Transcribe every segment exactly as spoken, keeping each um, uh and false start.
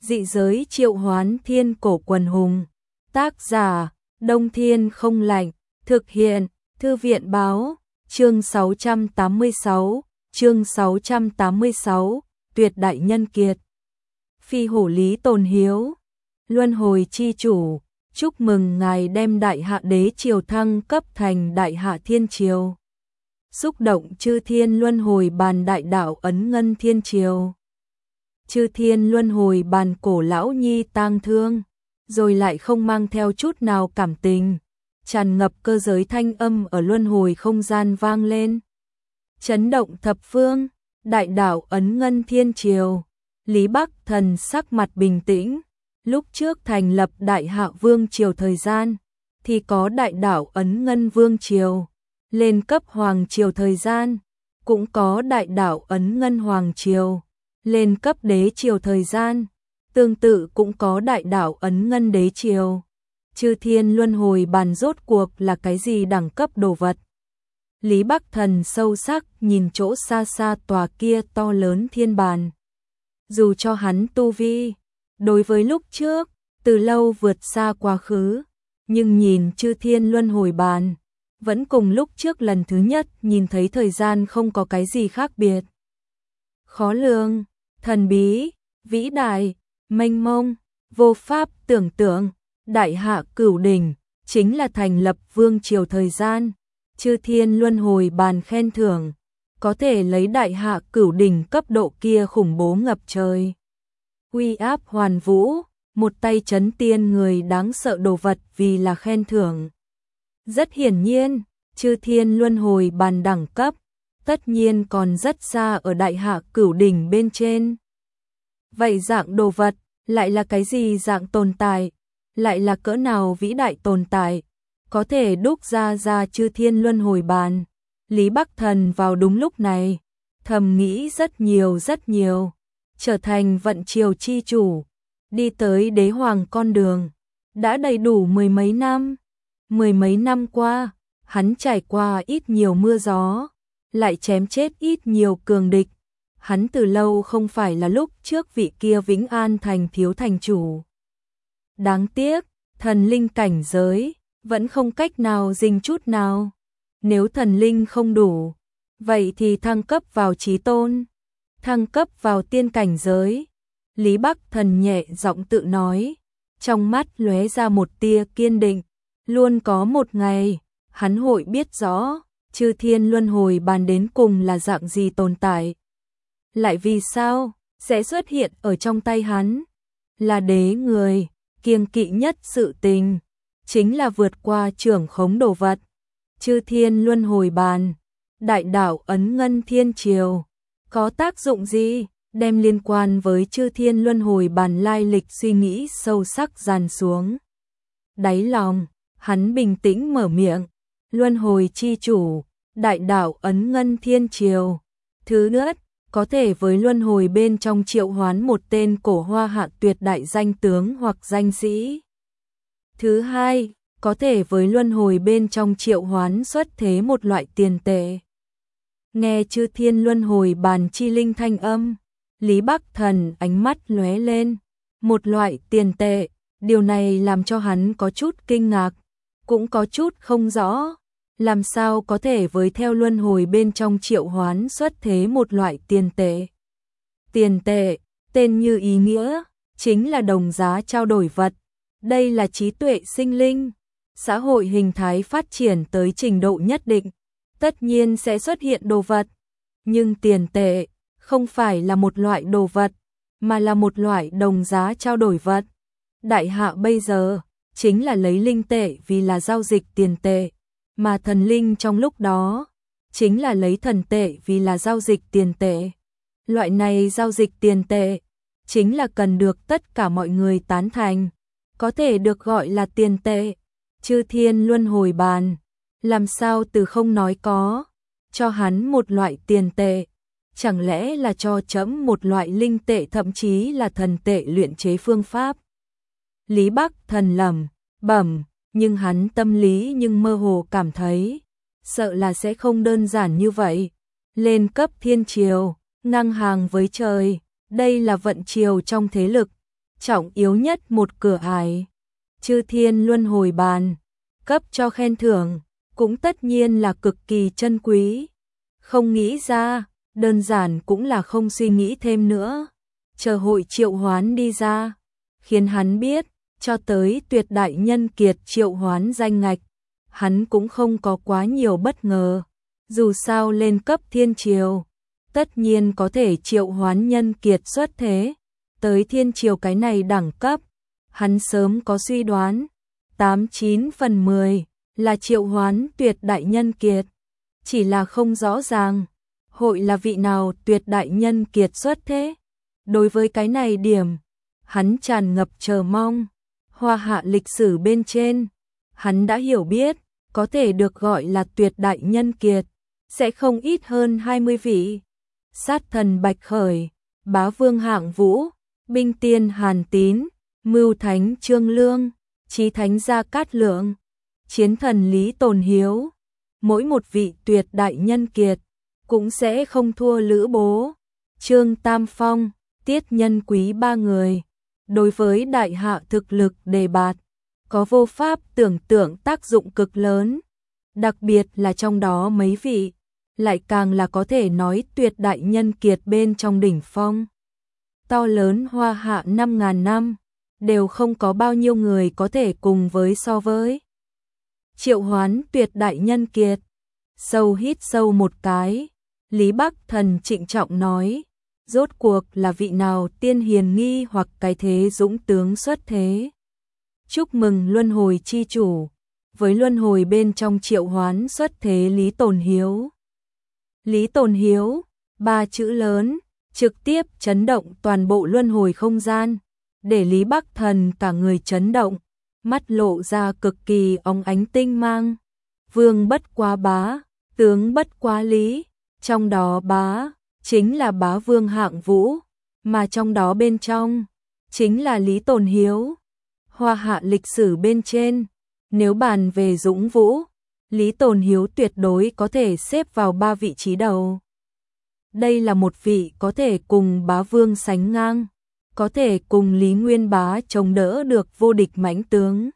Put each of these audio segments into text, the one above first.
Dị giới triệu hoán thiên cổ quần hùng. Tác giả, Đông Thiên không lạnh. Thực hiện, Thư viện báo. Chương sáu trăm tám mươi sáu, chương sáu trăm tám mươi sáu, tuyệt đại nhân kiệt. Phi hổ lý tồn hiếu. Luân hồi chi chủ, chúc mừng ngài đem đại hạ đế triều thăng cấp thành đại hạ thiên triều. Xúc động chư thiên luân hồi bàn đại đạo ấn ngân thiên triều. Chư thiên luân hồi bàn cổ lão nhi tang thương, rồi lại không mang theo chút nào cảm tình, tràn ngập cơ giới thanh âm ở luân hồi không gian vang lên. Chấn động thập phương, đại đạo ấn ngân thiên triều. Lý Bắc Thần sắc mặt bình tĩnh, lúc trước thành lập đại hạ vương triều thời gian, thì có đại đạo ấn ngân vương triều, lên cấp hoàng triều thời gian, cũng có đại đạo ấn ngân hoàng triều, lên cấp đế triều thời gian, tương tự cũng có đại đạo ấn ngân đế triều. Chư thiên luân hồi bàn rốt cuộc là cái gì đẳng cấp đồ vật? Lý Bắc Thần sâu sắc nhìn chỗ xa xa tòa kia to lớn thiên bàn. Dù cho hắn tu vi, đối với lúc trước, từ lâu vượt xa quá khứ, nhưng nhìn chư thiên luân hồi bàn, vẫn cùng lúc trước lần thứ nhất nhìn thấy thời gian không có cái gì khác biệt. Khó lường, thần bí, vĩ đại, mênh mông, vô pháp tưởng tượng, đại hạ cửu đỉnh, chính là thành lập vương triều thời gian, chư thiên luân hồi bàn khen thưởng, có thể lấy đại hạ cửu đỉnh cấp độ kia khủng bố ngập trời. Uy áp hoàn vũ, một tay chấn tiên người đáng sợ đồ vật vì là khen thưởng. Rất hiển nhiên, chư thiên luân hồi bàn đẳng cấp, tất nhiên còn rất xa ở đại hạ cửu đỉnh bên trên. Vậy dạng đồ vật, lại là cái gì dạng tồn tại, lại là cỡ nào vĩ đại tồn tại, có thể đúc ra ra chư thiên luân hồi bàn. Lý Bắc Thần vào đúng lúc này, thầm nghĩ rất nhiều rất nhiều, trở thành vận triều chi chủ, đi tới đế hoàng con đường, đã đầy đủ mười mấy năm. Mười mấy năm qua, hắn trải qua ít nhiều mưa gió, lại chém chết ít nhiều cường địch. Hắn từ lâu không phải là lúc trước vị kia Vĩnh An thành thiếu thành chủ. Đáng tiếc, thần linh cảnh giới, vẫn không cách nào dình chút nào. Nếu thần linh không đủ, vậy thì thăng cấp vào chí tôn, thăng cấp vào tiên cảnh giới. Lý Bắc Thần nhẹ giọng tự nói, trong mắt lóe ra một tia kiên định. Luôn có một ngày, hắn hội biết rõ, chư thiên luân hồi bàn đến cùng là dạng gì tồn tại. Lại vì sao, sẽ xuất hiện ở trong tay hắn. Là đế người, kiêng kỵ nhất sự tình, chính là vượt qua trưởng khống đồ vật. Chư thiên luân hồi bàn, đại đạo ấn ngân thiên triều, có tác dụng gì, đem liên quan với chư thiên luân hồi bàn lai lịch suy nghĩ sâu sắc dàn xuống. Đáy lòng, hắn bình tĩnh mở miệng, luân hồi chi chủ, đại đạo ấn ngân thiên triều. Thứ nhất, có thể với luân hồi bên trong triệu hoán một tên cổ hoa hạ tuyệt đại danh tướng hoặc danh sĩ. Thứ hai, có thể với luân hồi bên trong triệu hoán xuất thế một loại tiền tệ. Nghe chư thiên luân hồi bàn chi linh thanh âm, Lý Bắc Thần ánh mắt lóe lên, một loại tiền tệ, điều này làm cho hắn có chút kinh ngạc, cũng có chút không rõ, làm sao có thể với theo luân hồi bên trong triệu hoán xuất thế một loại tiền tệ. Tiền tệ, tên như ý nghĩa, chính là đồng giá trao đổi vật, đây là trí tuệ sinh linh. Xã hội hình thái phát triển tới trình độ nhất định, tất nhiên sẽ xuất hiện đồ vật, nhưng tiền tệ không phải là một loại đồ vật, mà là một loại đồng giá trao đổi vật. Đại hạ bây giờ chính là lấy linh tệ vì là giao dịch tiền tệ, mà thần linh trong lúc đó chính là lấy thần tệ vì là giao dịch tiền tệ. Loại này giao dịch tiền tệ chính là cần được tất cả mọi người tán thành, có thể được gọi là tiền tệ. Chư thiên luân hồi bàn, làm sao từ không nói có, cho hắn một loại tiền tệ, chẳng lẽ là cho trẫm một loại linh tệ thậm chí là thần tệ luyện chế phương pháp. Lý Bắc Thần lẩm bẩm, nhưng hắn tâm lý nhưng mơ hồ cảm thấy, sợ là sẽ không đơn giản như vậy. Lên cấp thiên triều, ngang hàng với trời, đây là vận triều trong thế lực, trọng yếu nhất một cửa ải. Chư thiên luân hồi bàn, cấp cho khen thưởng, cũng tất nhiên là cực kỳ chân quý. Không nghĩ ra, đơn giản cũng là không suy nghĩ thêm nữa. Chờ hội triệu hoán đi ra, khiến hắn biết, cho tới tuyệt đại nhân kiệt triệu hoán danh ngạch, hắn cũng không có quá nhiều bất ngờ. Dù sao lên cấp thiên triều, tất nhiên có thể triệu hoán nhân kiệt xuất thế. Tới thiên triều cái này đẳng cấp, hắn sớm có suy đoán, tám chín phần mười là triệu hoán tuyệt đại nhân kiệt. Chỉ là không rõ ràng, hội là vị nào tuyệt đại nhân kiệt xuất thế. Đối với cái này điểm, hắn tràn ngập chờ mong. Hoa hạ lịch sử bên trên, hắn đã hiểu biết, có thể được gọi là tuyệt đại nhân kiệt, sẽ không ít hơn hai mươi vị. Sát thần Bạch Khởi, bá vương Hạng Vũ, binh tiên Hàn Tín, mưu thánh Trương Lương, chí thánh Gia Cát Lượng, chiến thần Lý Tồn Hiếu. Mỗi một vị tuyệt đại nhân kiệt, cũng sẽ không thua Lữ Bố, Trương Tam Phong, Tiết Nhân Quý ba người. Đối với đại hạ thực lực đề bạt, có vô pháp tưởng tượng tác dụng cực lớn. Đặc biệt là trong đó mấy vị, lại càng là có thể nói tuyệt đại nhân kiệt bên trong đỉnh phong. To lớn hoa hạ năm ngàn năm, đều không có bao nhiêu người có thể cùng với so với. Triệu hoán tuyệt đại nhân kiệt, sâu hít sâu một cái, Lý Bắc Thần trịnh trọng nói, rốt cuộc là vị nào tiên hiền nghi hoặc cái thế dũng tướng xuất thế. Chúc mừng luân hồi chi chủ, với luân hồi bên trong triệu hoán xuất thế Lý Tồn Hiếu. Lý Tồn Hiếu, ba chữ lớn, trực tiếp chấn động toàn bộ luân hồi không gian, để Lý Bắc Thần cả người chấn động, mắt lộ ra cực kỳ óng ánh tinh mang. Vương bất quá bá, tướng bất quá lý, trong đó bá chính là bá vương Hạng Vũ, mà trong đó bên trong chính là Lý Tồn Hiếu. Hoa hạ lịch sử bên trên, nếu bàn về dũng vũ, Lý Tồn Hiếu tuyệt đối có thể xếp vào ba vị trí đầu. Đây là một vị có thể cùng bá vương sánh ngang, có thể cùng Lý Nguyên Bá chống đỡ được vô địch mãnh tướng.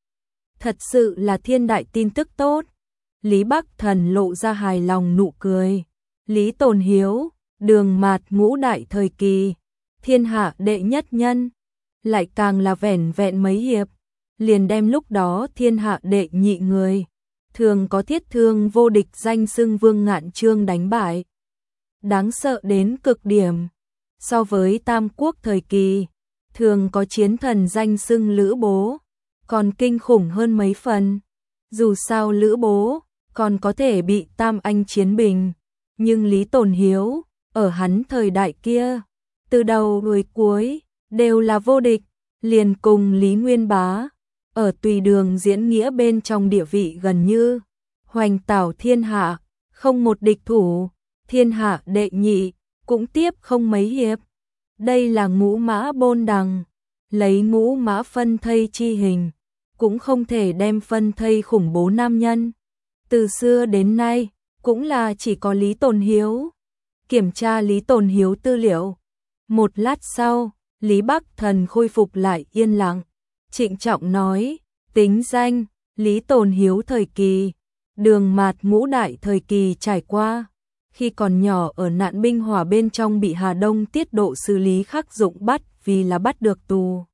Thật sự là thiên đại tin tức tốt. Lý Bắc Thần lộ ra hài lòng nụ cười. Lý Tồn Hiếu, đường mạt ngũ đại thời kỳ, thiên hạ đệ nhất nhân, lại càng là vẻn vẹn mấy hiệp, liền đem lúc đó thiên hạ đệ nhị người, thường có thiết thương vô địch danh xưng Vương Ngạn Chương đánh bại. Đáng sợ đến cực điểm. So với Tam Quốc thời kỳ, thường có chiến thần danh xưng Lữ Bố, còn kinh khủng hơn mấy phần. Dù sao Lữ Bố còn có thể bị Tam Anh chiến bình, nhưng Lý Tồn Hiếu, ở hắn thời đại kia, từ đầu đuôi cuối, đều là vô địch, liền cùng Lý Nguyên Bá, ở tùy đường diễn nghĩa bên trong địa vị gần như hoành tảo thiên hạ, không một địch thủ, thiên hạ đệ nhị, cũng tiếp không mấy hiệp. Đây là ngũ mã bôn đằng, lấy ngũ mã phân thây chi hình, cũng không thể đem phân thây khủng bố nam nhân. Từ xưa đến nay, cũng là chỉ có Lý Tồn Hiếu. Kiểm tra Lý Tồn Hiếu tư liệu. Một lát sau, Lý Bắc Thần khôi phục lại yên lặng, trịnh trọng nói, tính danh, Lý Tồn Hiếu thời kỳ, đường mạt ngũ đại thời kỳ trải qua. Khi còn nhỏ ở nạn binh hỏa bên trong bị Hà Đông tiết độ xử Lý Khắc Dụng bắt vì là bắt được tù.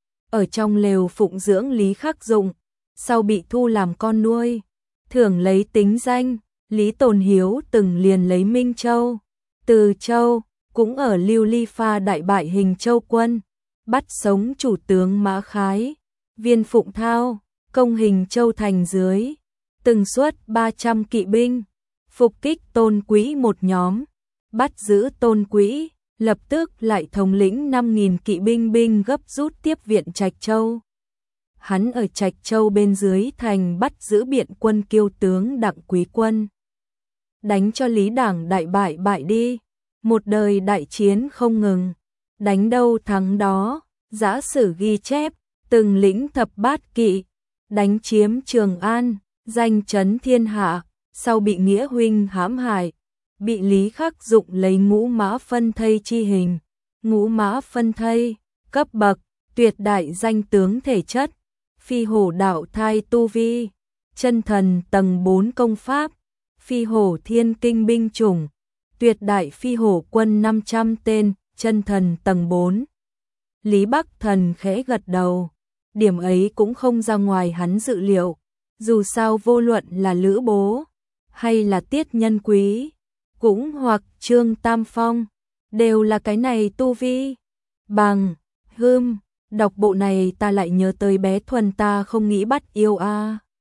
Ở trong lều phụng dưỡng Lý Khắc Dụng, sau bị thu làm con nuôi, thường lấy tính danh, Lý Tồn Hiếu từng liền lấy Minh Châu, Từ Châu, cũng ở Lưu Ly Pha đại bại Hình Châu quân, bắt sống chủ tướng Mã Khái, Viên Phụng Thao, công Hình Châu thành dưới, từng xuất ba trăm kỵ binh, phục kích Tôn Quý một nhóm, bắt giữ Tôn Quý, lập tức lại thống lĩnh năm nghìn kỵ binh binh gấp rút tiếp viện Trạch Châu. Hắn ở Trạch Châu bên dưới thành bắt giữ biện quân Kiêu tướng Đặng Quý Quân, đánh cho Lý Đảng đại bại bại đi, một đời đại chiến không ngừng, đánh đâu thắng đó, giả sử ghi chép, từng lĩnh thập bát kỵ, đánh chiếm Trường An, danh chấn thiên hạ, sau bị nghĩa huynh hãm hại, bị Lý Khắc Dụng lấy ngũ mã phân thây chi hình. Ngũ mã phân thây, cấp bậc, tuyệt đại danh tướng thể chất, phi hổ đạo thai tu vi, chân thần tầng bốn công pháp, phi hổ thiên kinh binh chủng, tuyệt đại phi hổ quân năm trăm tên, chân thần tầng bốn. Lý Bắc Thần khẽ gật đầu, điểm ấy cũng không ra ngoài hắn dự liệu, dù sao vô luận là Lữ Bố, hay là Tiết Nhân Quý, cũng hoặc Trương Tam Phong, đều là cái này tu vi. Bằng, hưm, đọc bộ này ta lại nhớ tới bé Thuần ta không nghĩ bắt yêu a.